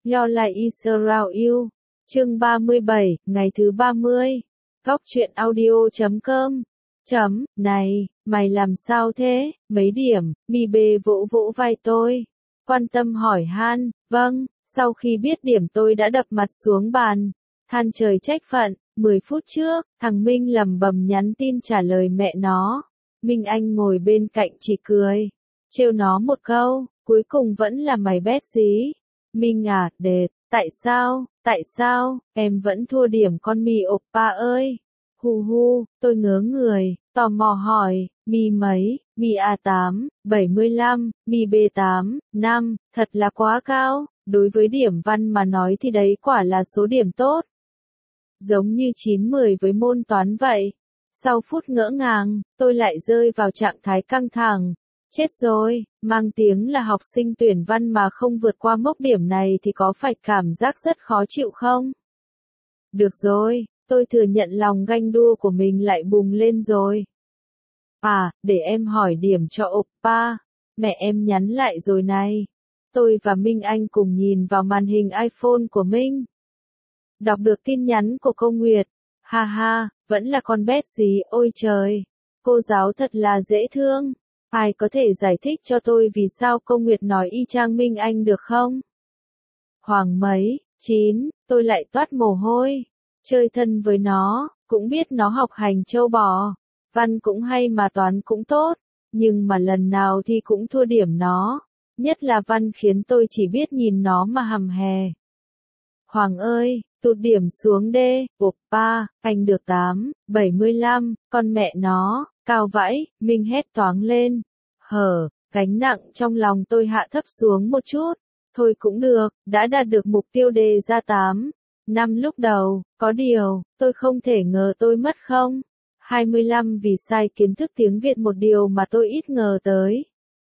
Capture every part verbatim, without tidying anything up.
Your Life is Around You. Chương ba mươi bảy, ngày thứ ba mươi. Góc truyện audio chấm com. Chấm, này, mày làm sao thế? Mấy điểm? Mi bê vỗ vỗ vai tôi. Quan tâm hỏi han, vâng, sau khi biết điểm tôi đã đập mặt xuống bàn. Than trời trách phận, mười phút trước, thằng Minh lầm bầm nhắn tin trả lời mẹ nó. Minh Anh ngồi bên cạnh chỉ cười. Trêu nó một câu, cuối cùng vẫn là mày bét gì? Minh à, đệt, tại sao, tại sao, em vẫn thua điểm con mì oppa ơi. Hu hu, tôi ngớ người, tò mò hỏi, mi mấy, mi a tám, bảy mươi lăm, mi bê tám, năm, thật là quá cao, đối với điểm văn mà nói thì đấy quả là số điểm tốt. Giống như chín mười với môn toán vậy. Sau phút ngỡ ngàng, tôi lại rơi vào trạng thái căng thẳng. Chết rồi, mang tiếng là học sinh tuyển văn mà không vượt qua mốc điểm này thì có phải cảm giác rất khó chịu không? Được rồi, tôi thừa nhận lòng ganh đua của mình lại bùng lên rồi. À, để em hỏi điểm cho oppa. Mẹ em nhắn lại rồi này. Tôi và Minh Anh cùng nhìn vào màn hình iPhone của Minh. Đọc được tin nhắn của cô Nguyệt. Ha ha, vẫn là con bé gì, ôi trời. Cô giáo thật là dễ thương. Ai có thể giải thích cho tôi vì sao cô Nguyệt nói y chang Minh Anh được không? Hoàng mấy, chín, tôi lại toát mồ hôi. Chơi thân với nó, cũng biết nó học hành châu bò. Văn cũng hay mà toán cũng tốt. Nhưng mà lần nào thì cũng thua điểm nó. Nhất là văn khiến tôi chỉ biết nhìn nó mà hầm hè. Hoàng ơi, tụt điểm xuống đê, oppa, anh được tám, bảy mươi lăm, con mẹ nó, cao vãi, Minh hét toáng lên. Hở, gánh nặng trong lòng tôi hạ thấp xuống một chút. Thôi cũng được, đã đạt được mục tiêu đề ra tám. Năm lúc đầu, có điều, tôi không thể ngờ tôi mất không. hai mươi lăm vì sai kiến thức tiếng Việt một điều mà tôi ít ngờ tới.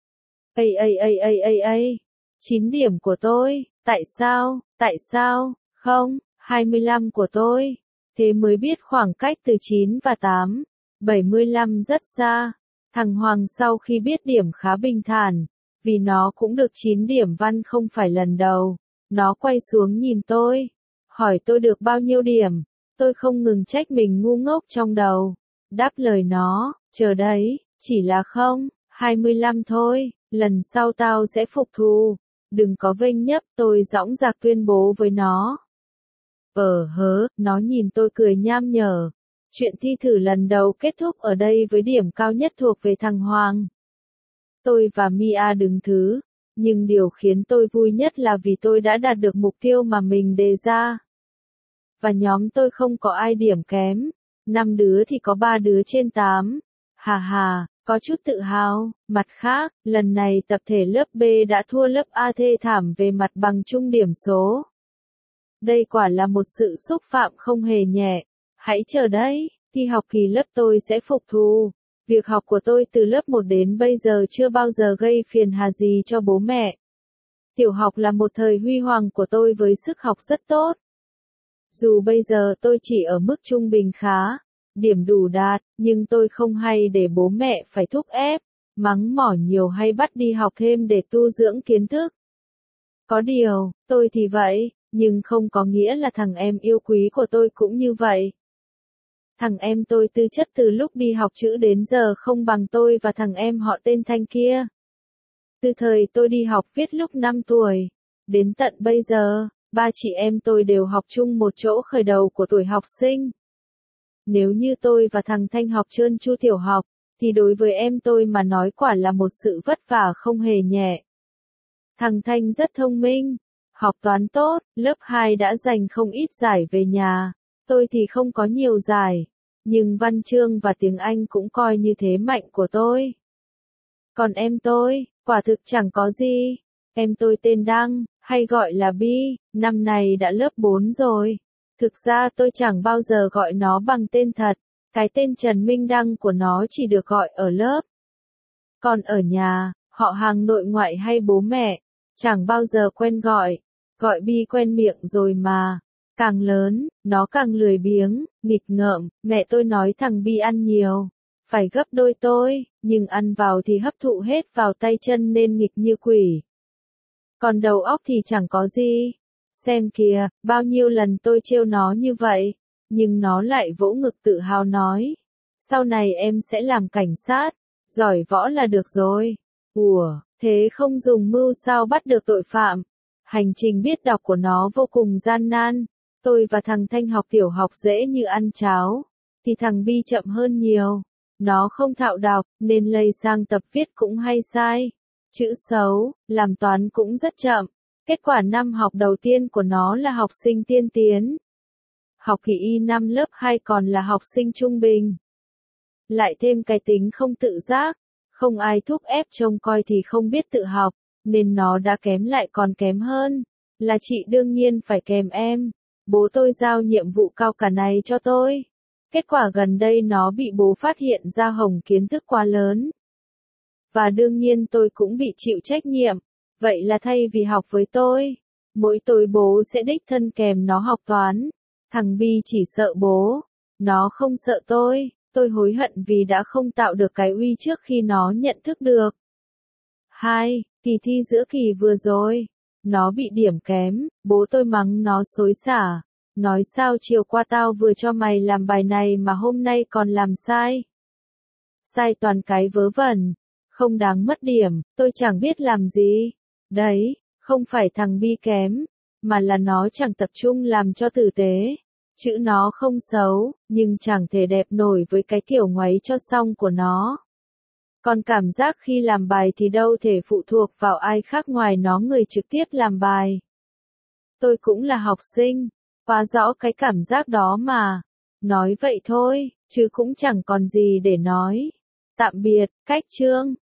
Ây ây ây ây ây ây, chín điểm của tôi, tại sao, tại sao, không, hai mươi lăm của tôi. Thế mới biết khoảng cách từ chín và tám, bảy mươi lăm rất xa. Thằng Hoàng sau khi biết điểm khá bình thản, vì nó cũng được chín điểm văn không phải lần đầu. Nó quay xuống nhìn tôi, hỏi tôi được bao nhiêu điểm. Tôi không ngừng trách mình ngu ngốc trong đầu. Đáp lời nó, chờ đấy, chỉ là không, hai mươi lăm thôi, lần sau tao sẽ phục thù. Đừng có vênh nhấp, tôi dõng dạc tuyên bố với nó. Ờ hớ, nó nhìn tôi cười nham nhở. Chuyện thi thử lần đầu kết thúc ở đây với điểm cao nhất thuộc về thằng Hoàng. Tôi và Mia đứng thứ, nhưng điều khiến tôi vui nhất là vì tôi đã đạt được mục tiêu mà mình đề ra. Và nhóm tôi không có ai điểm kém, năm đứa thì có ba đứa trên tám. Hà hà, có chút tự hào. Mặt khác, lần này tập thể lớp B đã thua lớp A thê thảm về mặt bằng chung điểm số. Đây quả là một sự xúc phạm không hề nhẹ. Hãy chờ đấy, thi học kỳ lớp tôi sẽ phục thù. Việc học của tôi từ lớp một đến bây giờ chưa bao giờ gây phiền hà gì cho bố mẹ. Tiểu học là một thời huy hoàng của tôi với sức học rất tốt. Dù bây giờ tôi chỉ ở mức trung bình khá, điểm đủ đạt, nhưng tôi không hay để bố mẹ phải thúc ép, mắng mỏ nhiều hay bắt đi học thêm để tu dưỡng kiến thức. Có điều, tôi thì vậy, nhưng không có nghĩa là thằng em yêu quý của tôi cũng như vậy. Thằng em tôi tư chất từ lúc đi học chữ đến giờ không bằng tôi và thằng em họ tên Thanh kia. Từ thời tôi đi học viết lúc năm tuổi, đến tận bây giờ, ba chị em tôi đều học chung một chỗ khởi đầu của tuổi học sinh. Nếu như tôi và thằng Thanh học trơn tru tiểu học, thì đối với em tôi mà nói quả là một sự vất vả không hề nhẹ. Thằng Thanh rất thông minh, học toán tốt, lớp hai đã giành không ít giải về nhà. Tôi thì không có nhiều giải, nhưng văn chương và tiếng Anh cũng coi như thế mạnh của tôi. Còn em tôi, quả thực chẳng có gì. Em tôi tên Đăng, hay gọi là Bi, năm nay đã lớp bốn rồi. Thực ra tôi chẳng bao giờ gọi nó bằng tên thật, cái tên Trần Minh Đăng của nó chỉ được gọi ở lớp. Còn ở nhà, họ hàng nội ngoại hay bố mẹ, chẳng bao giờ quen gọi, gọi Bi quen miệng rồi mà. Càng lớn, nó càng lười biếng, nghịch ngợm, mẹ tôi nói thằng Bi ăn nhiều, phải gấp đôi tôi, nhưng ăn vào thì hấp thụ hết vào tay chân nên nghịch như quỷ. Còn đầu óc thì chẳng có gì. Xem kìa, bao nhiêu lần tôi trêu nó như vậy, nhưng nó lại vỗ ngực tự hào nói. Sau này em sẽ làm cảnh sát, giỏi võ là được rồi. Ủa, thế không dùng mưu sao bắt được tội phạm? Hành trình biết đọc của nó vô cùng gian nan. Tôi và thằng Thanh học tiểu học dễ như ăn cháo, thì thằng Bi chậm hơn nhiều. Nó không thạo đọc, nên lây sang tập viết cũng hay sai. Chữ xấu, làm toán cũng rất chậm. Kết quả năm học đầu tiên của nó là học sinh tiên tiến. Học kỳ y năm lớp hai còn là học sinh trung bình. Lại thêm cái tính không tự giác, không ai thúc ép trông coi thì không biết tự học, nên nó đã kém lại còn kém hơn. Là chị đương nhiên phải kèm em. Bố tôi giao nhiệm vụ cao cả này cho tôi. Kết quả gần đây nó bị bố phát hiện ra hồng kiến thức quá lớn. Và đương nhiên tôi cũng bị chịu trách nhiệm. Vậy là thay vì học với tôi, mỗi tối bố sẽ đích thân kèm nó học toán. Thằng Bi chỉ sợ bố, nó không sợ tôi. Tôi hối hận vì đã không tạo được cái uy trước khi nó nhận thức được. hai. Kỳ thi giữa kỳ vừa rồi, nó bị điểm kém, bố tôi mắng nó xối xả. Nói sao chiều qua tao vừa cho mày làm bài này mà hôm nay còn làm sai. Sai toàn cái vớ vẩn, không đáng mất điểm, tôi chẳng biết làm gì. Đấy, không phải thằng Bi kém, mà là nó chẳng tập trung làm cho tử tế. Chữ nó không xấu, nhưng chẳng thể đẹp nổi với cái kiểu ngoáy cho xong của nó. Còn cảm giác khi làm bài thì đâu thể phụ thuộc vào ai khác ngoài nó người trực tiếp làm bài. Tôi cũng là học sinh, quá rõ cái cảm giác đó mà. Nói vậy thôi, chứ cũng chẳng còn gì để nói. Tạm biệt, cách chương.